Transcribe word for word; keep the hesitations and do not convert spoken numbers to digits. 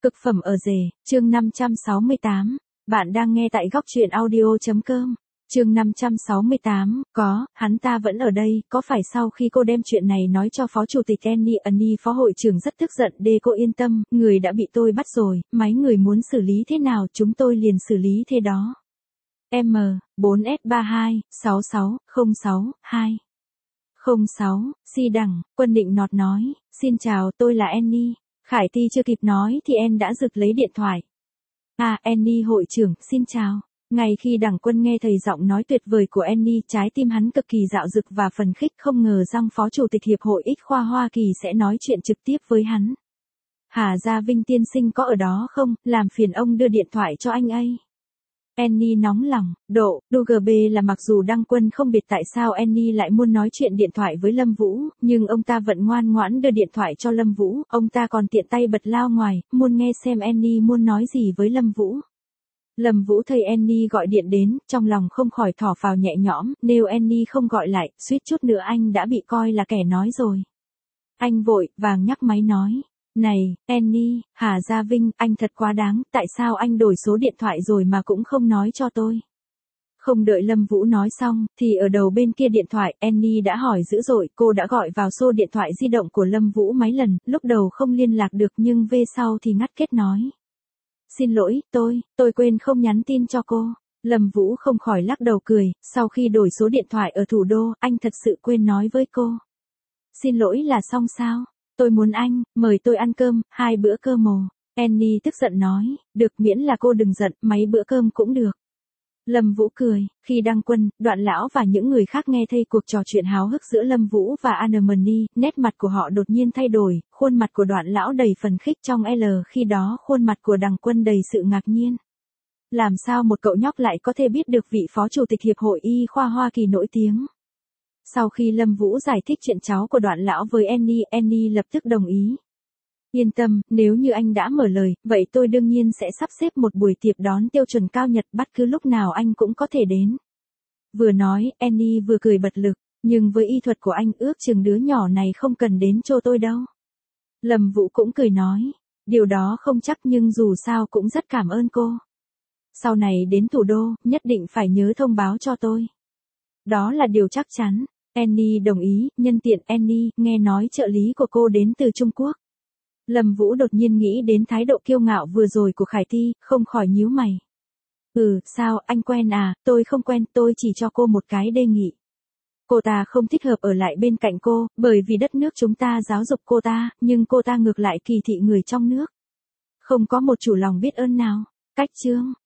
Cực phẩm ở rể, chương năm trăm sáu mươi tám. Bạn đang nghe tại góc truyện audio.com. Chương năm trăm sáu mươi tám, có, hắn ta vẫn ở đây, có phải sau khi cô đem chuyện này nói cho Phó Chủ tịch Annie Annie Phó hội trưởng rất tức giận để cô yên tâm, người đã bị tôi bắt rồi, mấy người muốn xử lý thế nào chúng tôi liền xử lý thế đó. M, bốn S ba hai, sáu sáu, không sáu, hai. không sáu, Si Đằng, Quân Định Nọt nói, xin chào tôi là Annie. Khải Ti chưa kịp nói thì En đã giật lấy điện thoại. À, Annie hội trưởng, xin chào. Ngay khi Đằng Quân nghe thấy giọng nói tuyệt vời của Annie, trái tim hắn cực kỳ dạo dực và phấn khích, không ngờ rằng Phó Chủ tịch Hiệp hội X khoa Hoa Kỳ sẽ nói chuyện trực tiếp với hắn. Hà Gia Vinh tiên sinh có ở đó không, làm phiền ông đưa điện thoại cho anh ấy. Annie nóng lòng, độ, đê giê bê là mặc dù Đăng Quân không biết tại sao Annie lại muốn nói chuyện điện thoại với Lâm Vũ, nhưng ông ta vẫn ngoan ngoãn đưa điện thoại cho Lâm Vũ, ông ta còn tiện tay bật lao ngoài, muốn nghe xem Annie muốn nói gì với Lâm Vũ. Lâm Vũ thấy Annie gọi điện đến, trong lòng không khỏi thở phào nhẹ nhõm, nếu Annie không gọi lại, suýt chút nữa anh đã bị coi là kẻ nói rồi. Anh vội, vàng nhắc máy nói. Này, Annie, Hà Gia Vinh, anh thật quá đáng, tại sao anh đổi số điện thoại rồi mà cũng không nói cho tôi? Không đợi Lâm Vũ nói xong, thì ở đầu bên kia điện thoại, Annie đã hỏi dữ dội, cô đã gọi vào số điện thoại di động của Lâm Vũ mấy lần, lúc đầu không liên lạc được nhưng về sau thì ngắt kết nối. Xin lỗi, tôi, tôi quên không nhắn tin cho cô. Lâm Vũ không khỏi lắc đầu cười, sau khi đổi số điện thoại ở thủ đô, anh thật sự quên nói với cô. Xin lỗi là xong sao? Tôi muốn anh, mời tôi ăn cơm, hai bữa cơm mồ. Annie tức giận nói, được miễn là cô đừng giận, mấy bữa cơm cũng được. Lâm Vũ cười, khi Đăng Quân, Đoạn Lão và những người khác nghe thấy cuộc trò chuyện háo hức giữa Lâm Vũ và Anemone, nét mặt của họ đột nhiên thay đổi, khuôn mặt của Đoạn Lão đầy phấn khích trong L khi đó khuôn mặt của Đăng Quân đầy sự ngạc nhiên. Làm sao một cậu nhóc lại có thể biết được vị Phó Chủ tịch Hiệp hội Y khoa Hoa Kỳ nổi tiếng? Sau khi Lâm Vũ giải thích chuyện cháu của Đoạn Lão với Annie, Annie lập tức đồng ý. Yên tâm, nếu như anh đã mở lời, vậy tôi đương nhiên sẽ sắp xếp một buổi tiệc đón tiêu chuẩn cao nhật, bất cứ lúc nào anh cũng có thể đến. Vừa nói, Annie vừa cười bật lực, nhưng với y thuật của anh ước chừng đứa nhỏ này không cần đến chỗ tôi đâu. Lâm Vũ cũng cười nói, điều đó không chắc nhưng dù sao cũng rất cảm ơn cô. Sau này đến thủ đô, nhất định phải nhớ thông báo cho tôi. Đó là điều chắc chắn. Annie đồng ý, nhân tiện Annie, nghe nói trợ lý của cô đến từ Trung Quốc. Lâm Vũ đột nhiên nghĩ đến thái độ kiêu ngạo vừa rồi của Khải Ti, không khỏi nhíu mày. Ừ, sao, anh quen à, tôi không quen, tôi chỉ cho cô một cái đề nghị. Cô ta không thích hợp ở lại bên cạnh cô, bởi vì đất nước chúng ta giáo dục cô ta, nhưng cô ta ngược lại kỳ thị người trong nước. Không có một chủ lòng biết ơn nào. Cách chương,